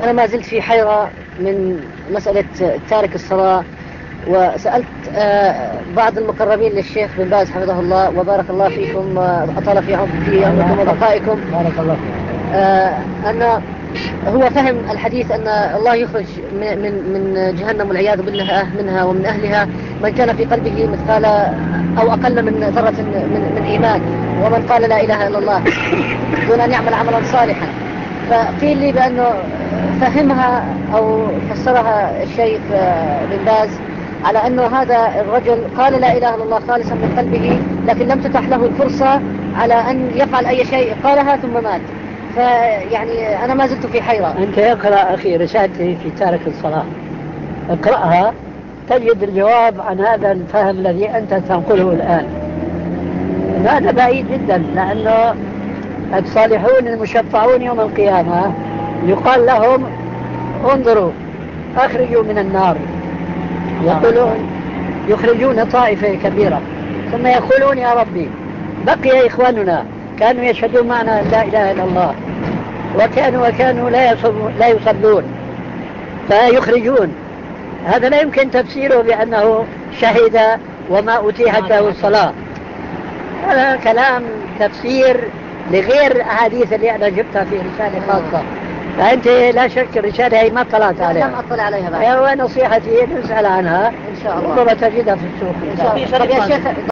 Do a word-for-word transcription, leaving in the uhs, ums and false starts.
أنا ما زلت في حيرة من مسألة تارك الصلاة، وسألت بعض المقربين للشيخ بن باز حفظه الله وبارك الله فيكم وأطال في عمركم وبقائكم، بارك الله فيكم، أن هو فهم الحديث أن الله يخرج من من جهنم والعياذ بالله منها ومن أهلها من كان في قلبه مثقال أو أقل من ذرة من, من إيمان، ومن قال لا إله إلا الله دون أن يعمل عملا صالحا. فقيل لي بأنه فهمها أو فسرها الشيخ بن باز على أنه هذا الرجل قال لا إله إلا الله خالصا من قلبه، لكن لم تتح له الفرصة على أن يفعل أي شيء، قالها ثم مات. فيعني أنا ما زلت في حيرة. أنت اقرأ أخي رسالتي في تارك الصلاة، اقرأها تجد الجواب عن هذا الفهم الذي أنت تنقله الآن. هذا بعيد جدا، لأنه الصالحون المشفعون يوم القيامة يقال لهم انظروا أخرجوا من النار، يقولون يخرجون طائفة كبيرة ثم يقولون يا ربي بقي إخواننا كانوا يشهدون معنا لا إله إلا الله وكانوا وكانوا لا لا يصلون فيخرجون. هذا لا يمكن تفسيره بأنه شهد وما أتيحت له الصلاة. هذا كلام تفسير لغير أحاديث اللي أنا جبتها في رسالة خاصة، فأنت لا شك الرسالة هي ما اطلعت عليها. لم أطلع عليها بعد. ونصيحتي نسأل عنها إن شاء الله، ربما تجدها في السوق. إن شاء الله.